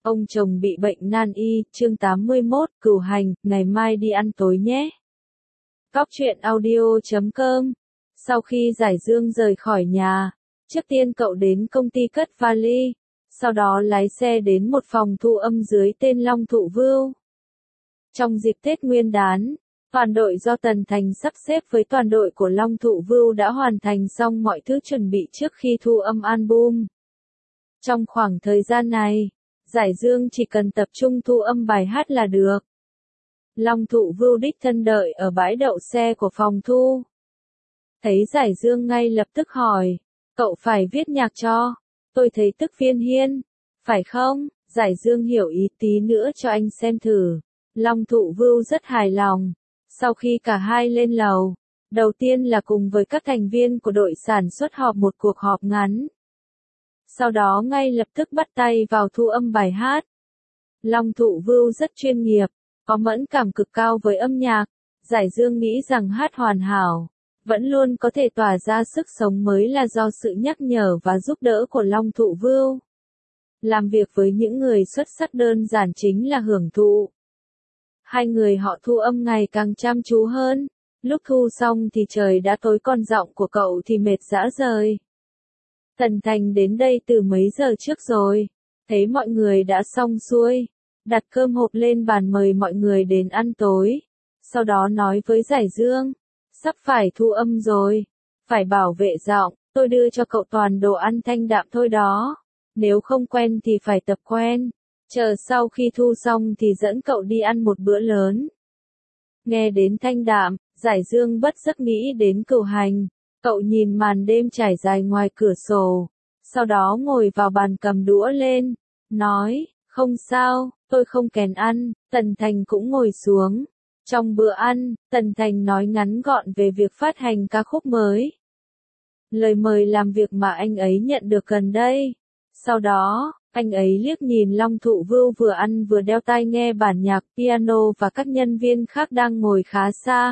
Ông chồng bị bệnh nan y, chương 81, cửu hành, ngày mai đi ăn tối nhé. Cóc truyện audio.com. Sau khi Giải Dương rời khỏi nhà, trước tiên cậu đến công ty cất vali, sau đó lái xe đến một phòng thu âm dưới tên Long Thụ Vưu. Trong dịp Tết Nguyên đán, toàn đội do Tần Thành sắp xếp với toàn đội của Long Thụ Vưu đã hoàn thành xong mọi thứ chuẩn bị trước khi thu âm album. Trong khoảng thời gian này, Giải Dương chỉ cần tập trung thu âm bài hát là được. Long Thụ Vưu đích thân đợi ở bãi đậu xe của phòng thu. Thấy Giải Dương ngay lập tức hỏi, cậu phải viết nhạc cho, tôi thấy tức phiên hiên, phải không? Giải Dương hiểu ý, tí nữa cho anh xem thử. Long Thụ Vưu rất hài lòng. Sau khi cả hai lên lầu, đầu tiên là cùng với các thành viên của đội sản xuất họp một cuộc họp ngắn. Sau đó ngay lập tức bắt tay vào thu âm bài hát. Long Thụ Vưu rất chuyên nghiệp, có mẫn cảm cực cao với âm nhạc. Giải Dương nghĩ rằng hát hoàn hảo, vẫn luôn có thể tỏa ra sức sống mới là do sự nhắc nhở và giúp đỡ của Long Thụ Vưu. Làm việc với những người xuất sắc đơn giản chính là hưởng thụ. Hai người họ thu âm ngày càng chăm chú hơn. Lúc thu xong thì trời đã tối, còn giọng của cậu thì mệt rã rời. Tần Thành đến đây từ mấy giờ trước rồi. Thấy mọi người đã xong xuôi, đặt cơm hộp lên bàn mời mọi người đến ăn tối. Sau đó nói với Giải Dương, sắp phải thu âm rồi, phải bảo vệ giọng, tôi đưa cho cậu toàn đồ ăn thanh đạm thôi đó. Nếu không quen thì phải tập quen. Chờ sau khi thu xong thì dẫn cậu đi ăn một bữa lớn. Nghe đến thanh đạm, Giải Dương bất giác nghĩ đến cửu hành. Cậu nhìn màn đêm trải dài ngoài cửa sổ. Sau đó ngồi vào bàn cầm đũa lên. Nói, không sao, tôi không kén ăn. Tần Thành cũng ngồi xuống. Trong bữa ăn, Tần Thành nói ngắn gọn về việc phát hành ca khúc mới. Lời mời làm việc mà anh ấy nhận được gần đây. Sau đó, anh ấy liếc nhìn Long Thụ Vưu vừa ăn vừa đeo tai nghe bản nhạc piano và các nhân viên khác đang ngồi khá xa.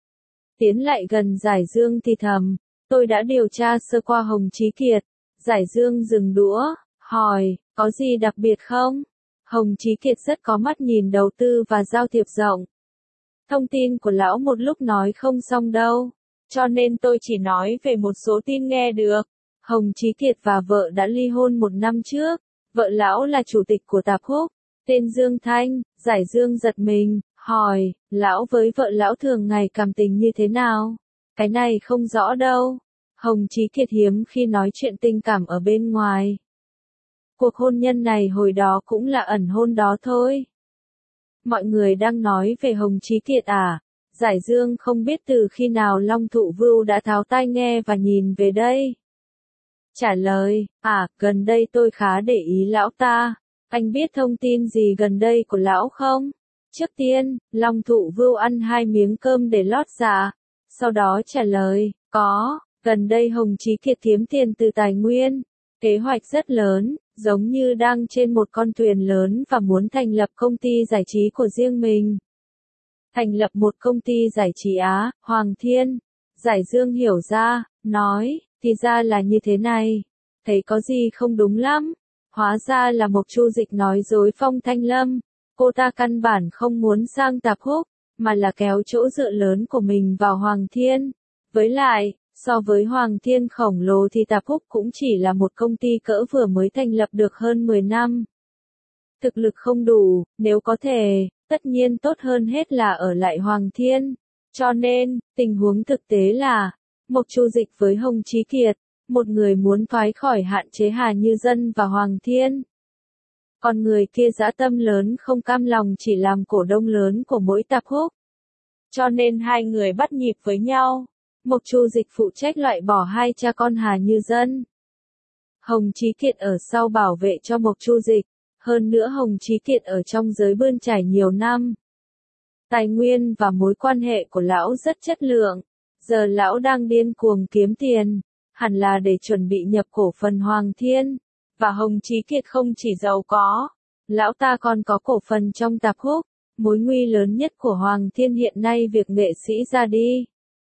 Tiến lại gần Giải Dương thì thầm, tôi đã điều tra sơ qua Hồng Chí Kiệt. Giải Dương dừng đũa, hỏi, có gì đặc biệt không? Hồng Chí Kiệt rất có mắt nhìn đầu tư và giao thiệp rộng. Thông tin của lão một lúc nói không xong đâu, cho nên tôi chỉ nói về một số tin nghe được. Hồng Chí Kiệt và vợ đã ly hôn 1 năm trước. Vợ lão là chủ tịch của tạp khúc, tên Dương Thanh. Giải Dương giật mình, hỏi, lão với vợ lão thường ngày cảm tình như thế nào? Cái này không rõ đâu. Hồng Chí Kiệt hiếm khi nói chuyện tình cảm ở bên ngoài. Cuộc hôn nhân này hồi đó cũng là ẩn hôn đó thôi. Mọi người đang nói về Hồng Chí Kiệt à? Giải Dương không biết từ khi nào Long Thụ Vưu đã tháo tai nghe và nhìn về đây. Trả lời, gần đây tôi khá để ý lão ta. Anh biết thông tin gì gần đây của lão không? Trước tiên, Long Thụ Vưu ăn 2 miếng cơm để lót dạ. Sau đó trả lời, có, gần đây Hồng Chí Kiệt kiếm tiền từ tài nguyên. Kế hoạch rất lớn, giống như đang trên một con thuyền lớn và muốn thành lập công ty giải trí của riêng mình. Thành lập một công ty giải trí Á, Hoàng Thiên. Giải Dương hiểu ra, nói, thì ra là như thế này. Thấy có gì không đúng lắm. Hóa ra là Mộc Chu Dịch nói dối Phong Thanh Lâm. Cô ta căn bản không muốn sang tạp khúc, mà là kéo chỗ dựa lớn của mình vào Hoàng Thiên. Với lại, so với Hoàng Thiên khổng lồ thì tạp khúc cũng chỉ là một công ty cỡ vừa mới thành lập được hơn 10 năm. Thực lực không đủ, nếu có thể, tất nhiên tốt hơn hết là ở lại Hoàng Thiên. Cho nên, tình huống thực tế là, Mộc Chu Dịch với Hồng Chí Kiệt, một người muốn thoái khỏi hạn chế Hà Như Dân và Hoàng Thiên. Còn người kia dã tâm lớn không cam lòng chỉ làm cổ đông lớn của mỗi tạp khúc. Cho nên hai người bắt nhịp với nhau. Mộc Chu Dịch phụ trách loại bỏ 2 cha con Hà Như Dân. Hồng Chí Kiệt ở sau bảo vệ cho Mộc Chu Dịch. Hơn nữa Hồng Chí Kiệt ở trong giới bươn trải nhiều năm. Tài nguyên và mối quan hệ của lão rất chất lượng. Giờ lão đang điên cuồng kiếm tiền, hẳn là để chuẩn bị nhập cổ phần Hoàng Thiên. Và Hồng Chí Kiệt không chỉ giàu có, lão ta còn có cổ phần trong tạp khúc. Mối nguy lớn nhất của Hoàng Thiên hiện nay việc nghệ sĩ ra đi.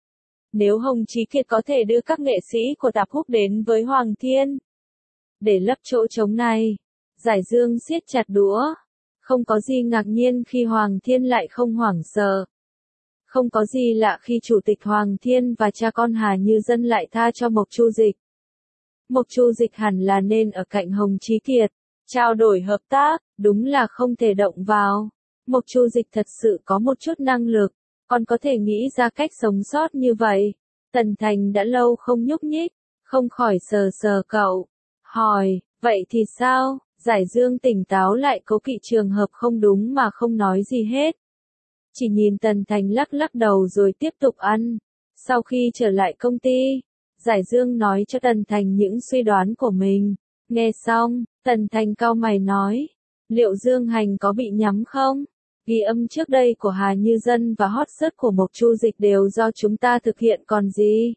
Nếu Hồng Chí Kiệt có thể đưa các nghệ sĩ của tạp khúc đến với Hoàng Thiên, để lấp chỗ trống này, Giải Dương siết chặt đũa. Không có gì ngạc nhiên khi Hoàng Thiên lại không hoảng sợ. Không có gì lạ khi Chủ tịch Hoàng Thiên và cha con Hà Như Dân lại tha cho Mộc Chu Dịch. Mộc Chu Dịch hẳn là nên ở cạnh Hồng Chí Kiệt, trao đổi hợp tác, đúng là không thể động vào. Mộc Chu Dịch thật sự có một chút năng lực, còn có thể nghĩ ra cách sống sót như vậy. Tần Thành đã lâu không nhúc nhích, không khỏi sờ sờ cậu. Hỏi, vậy thì sao? Giải Dương tỉnh táo lại, cố kỵ trường hợp không đúng mà không nói gì hết. Chỉ nhìn Tần Thành lắc lắc đầu rồi tiếp tục ăn. Sau khi trở lại công ty, Giải Dương nói cho Tần Thành những suy đoán của mình. Nghe xong, Tần Thành cau mày nói, liệu Dương Hành có bị nhắm không? Ghi âm trước đây của Hà Như Dân và hot search của Mộc Chu Dịch đều do chúng ta thực hiện còn gì.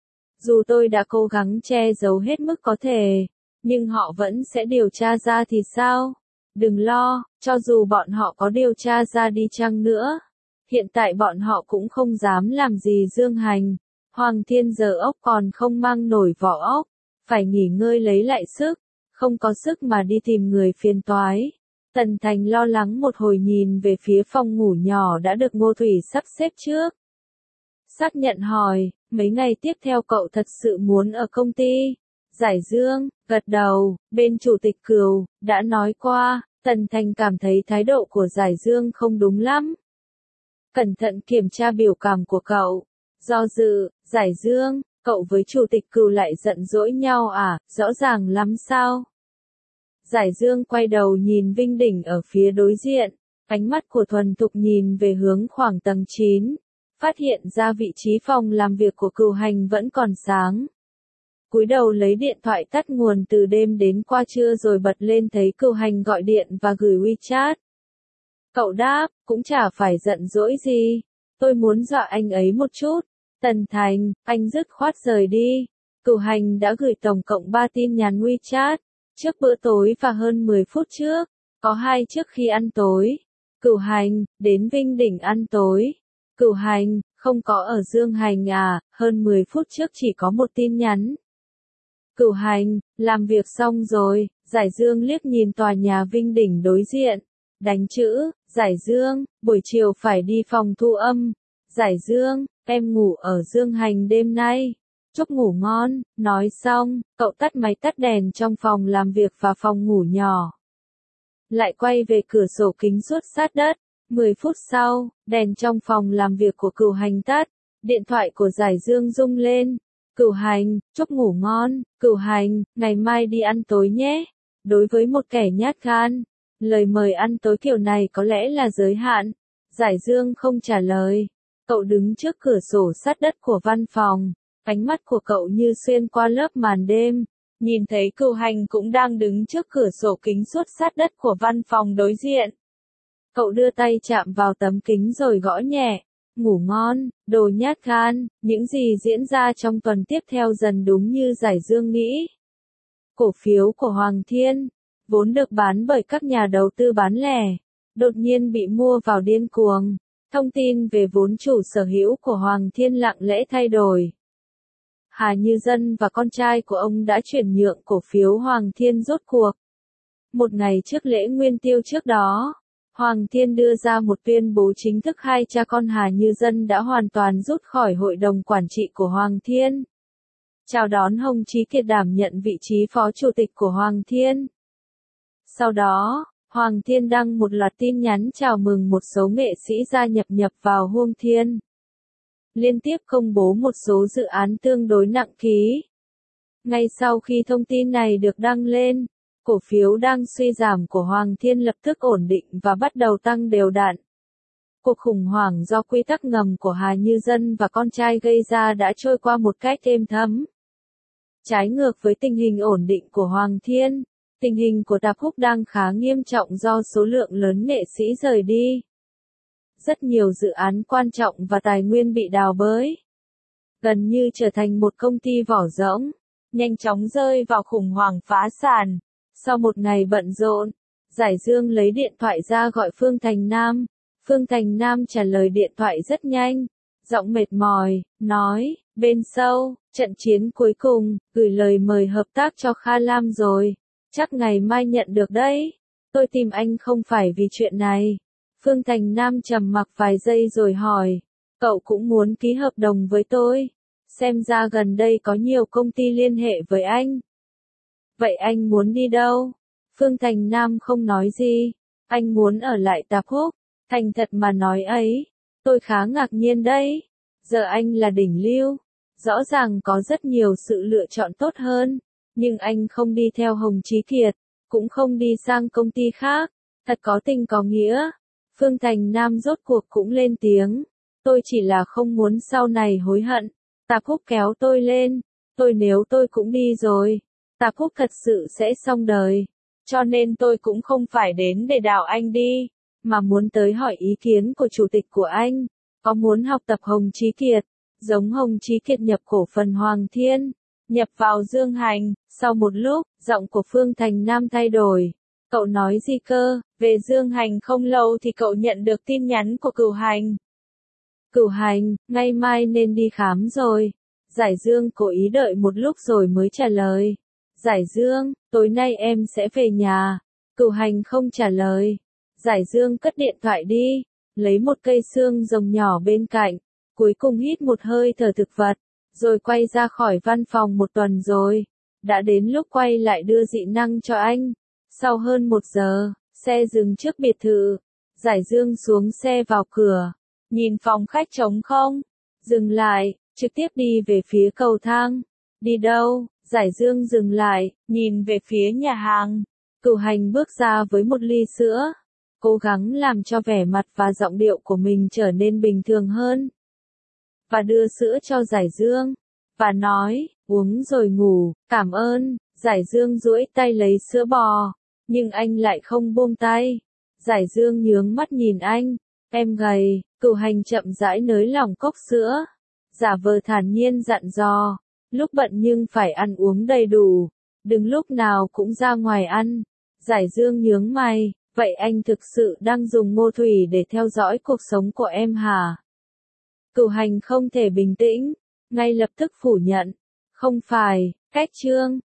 Dù tôi đã cố gắng che giấu hết mức có thể, nhưng họ vẫn sẽ điều tra ra thì sao? Đừng lo, cho dù bọn họ có điều tra ra đi chăng nữa, hiện tại bọn họ cũng không dám làm gì Dương Hành. Hoàng Thiên giờ ốc còn không mang nổi vỏ ốc, phải nghỉ ngơi lấy lại sức, không có sức mà đi tìm người phiền toái. Tần Thành lo lắng một hồi nhìn về phía phòng ngủ nhỏ đã được Ngô Thủy sắp xếp trước. Xác nhận hỏi, mấy ngày tiếp theo cậu thật sự muốn ở công ty? Giải Dương, gật đầu, bên Chủ tịch Cửu, đã nói qua. Tần Thành cảm thấy thái độ của Giải Dương không đúng lắm. Cẩn thận kiểm tra biểu cảm của cậu. Do dự, Giải Dương, cậu với Chủ tịch Cửu lại giận dỗi nhau à, rõ ràng lắm sao? Giải Dương quay đầu nhìn Vinh Đỉnh ở phía đối diện, ánh mắt của Thuần Thục nhìn về hướng khoảng tầng 9, phát hiện ra vị trí phòng làm việc của Cửu Hành vẫn còn sáng. Cúi đầu lấy điện thoại tắt nguồn từ đêm đến qua trưa rồi bật lên thấy Cửu Hành gọi điện và gửi WeChat. Cậu đáp, cũng chả phải giận dỗi gì, tôi muốn dọa anh ấy một chút. Tần Thành, anh dứt khoát rời đi. Cửu Hành đã gửi tổng cộng 3 tin nhắn WeChat, trước bữa tối và hơn 10 phút trước, có 2 trước khi ăn tối. Cửu Hành, đến Vinh Đỉnh ăn tối. Cửu Hành, không có ở Dương Hành à, hơn 10 phút trước chỉ có một tin nhắn. Cửu Hành, làm việc xong rồi. Giải Dương liếc nhìn tòa nhà Vinh Đỉnh đối diện, đánh chữ, Giải Dương, buổi chiều phải đi phòng thu âm. Giải Dương, em ngủ ở Dương Hành đêm nay. Chúc ngủ ngon. Nói xong, cậu tắt máy tắt đèn trong phòng làm việc và phòng ngủ nhỏ. Lại quay về cửa sổ kính suốt sát đất. 10 phút sau, đèn trong phòng làm việc của Cửu Hành tắt. Điện thoại của Giải Dương rung lên. Cửu Hành, chúc ngủ ngon. Cửu Hành, ngày mai đi ăn tối nhé. Đối với một kẻ nhát gan, lời mời ăn tối kiểu này có lẽ là giới hạn. Giải Dương không trả lời. Cậu đứng trước cửa sổ sát đất của văn phòng. Ánh mắt của cậu như xuyên qua lớp màn đêm, nhìn thấy Cửu Hành cũng đang đứng trước cửa sổ kính suốt sát đất của văn phòng đối diện. Cậu đưa tay chạm vào tấm kính rồi gõ nhẹ. Ngủ ngon, đồ nhát gan. Những gì diễn ra trong tuần tiếp theo dần đúng như Giải Dương nghĩ. Cổ phiếu của Hoàng Thiên, vốn được bán bởi các nhà đầu tư bán lẻ, đột nhiên bị mua vào điên cuồng. Thông tin về vốn chủ sở hữu của Hoàng Thiên lặng lẽ thay đổi. Hà Như Dân và con trai của ông đã chuyển nhượng cổ phiếu Hoàng Thiên rốt cuộc. Một ngày trước lễ Nguyên Tiêu trước đó, Hoàng Thiên đưa ra một tuyên bố chính thức, hai cha con Hà Như Dân đã hoàn toàn rút khỏi hội đồng quản trị của Hoàng Thiên. Chào đón Hồng Chí Kiệt đảm nhận vị trí phó chủ tịch của Hoàng Thiên. Sau đó, Hoàng Thiên đăng một loạt tin nhắn chào mừng một số nghệ sĩ gia nhập vào Hoàng Thiên. Liên tiếp công bố một số dự án tương đối nặng ký. Ngay sau khi thông tin này được đăng lên, cổ phiếu đang suy giảm của Hoàng Thiên lập tức ổn định và bắt đầu tăng đều đặn. Cuộc khủng hoảng do quy tắc ngầm của Hà Như Dân và con trai gây ra đã trôi qua một cách êm thấm. Trái ngược với tình hình ổn định của Hoàng Thiên, tình hình của Tạp Húc đang khá nghiêm trọng do số lượng lớn nghệ sĩ rời đi. Rất nhiều dự án quan trọng và tài nguyên bị đào bới. Gần như trở thành một công ty vỏ rỗng, nhanh chóng rơi vào khủng hoảng phá sản. Sau một ngày bận rộn, Giải Dương lấy điện thoại ra gọi Phương Thành Nam. Phương Thành Nam trả lời điện thoại rất nhanh, giọng mệt mỏi, nói, bên sâu, trận chiến cuối cùng, gửi lời mời hợp tác cho Kha Lam rồi. Chắc ngày mai nhận được đấy. Tôi tìm anh không phải vì chuyện này. Phương Thành Nam trầm mặc vài giây rồi hỏi. Cậu cũng muốn ký hợp đồng với tôi. Xem ra gần đây có nhiều công ty liên hệ với anh. Vậy anh muốn đi đâu? Phương Thành Nam không nói gì. Anh muốn ở lại Tạp Húc. Thành thật mà nói ấy. Tôi khá ngạc nhiên đấy. Giờ anh là đỉnh lưu. Rõ ràng có rất nhiều sự lựa chọn tốt hơn. Nhưng anh không đi theo Hồng Chí Kiệt. Cũng không đi sang công ty khác. Thật có tình có nghĩa. Phương Thành Nam rốt cuộc cũng lên tiếng. Tôi chỉ là không muốn sau này hối hận. Tạp Húc kéo tôi lên. Nếu tôi cũng đi rồi. Tạp Húc thật sự sẽ xong đời. Cho nên tôi cũng không phải đến để đảo anh đi. Mà muốn tới hỏi ý kiến của chủ tịch của anh. Có muốn học tập Hồng Chí Kiệt. Giống Hồng Chí Kiệt nhập cổ phần Hoàng Thiên. Nhập vào Dương Hành. Sau một lúc, giọng của Phương Thành Nam thay đổi. Cậu nói gì cơ? Về Dương Hành không lâu thì cậu nhận được tin nhắn của Cửu Hành. Cửu Hành, ngày mai nên đi khám rồi. Giải Dương cố ý đợi một lúc rồi mới trả lời. Giải Dương, tối nay em sẽ về nhà. Cửu Hành không trả lời. Giải Dương cất điện thoại đi. Lấy một cây xương rồng nhỏ bên cạnh. Cuối cùng hít một hơi thở thực vật. Rồi quay ra khỏi văn phòng. Một tuần rồi. Đã đến lúc quay lại đưa dị năng cho anh. Sau hơn 1 giờ, xe dừng trước biệt thự. Giải Dương xuống xe vào cửa. Nhìn phòng khách trống không. Dừng lại, trực tiếp đi về phía cầu thang. Đi đâu? Giải Dương dừng lại, nhìn về phía nhà hàng. Cửu Hành bước ra với một ly sữa. Cố gắng làm cho vẻ mặt và giọng điệu của mình trở nên bình thường hơn. Và đưa sữa cho Giải Dương. Và nói, uống rồi ngủ, cảm ơn. Giải Dương duỗi tay lấy sữa bò. Nhưng anh lại không buông tay. Giải Dương nhướng mắt nhìn anh. Em gầy. Cửu Hành chậm rãi nới lỏng cốc sữa. Giả vờ thản nhiên dặn dò. Lúc bận nhưng phải ăn uống đầy đủ. Đừng lúc nào cũng ra ngoài ăn. Giải Dương nhướng mày. Vậy anh thực sự đang dùng Ngô Thủy để theo dõi cuộc sống của em hả? Cửu Hành không thể bình tĩnh. Ngay lập tức phủ nhận. Không phải, cách chương.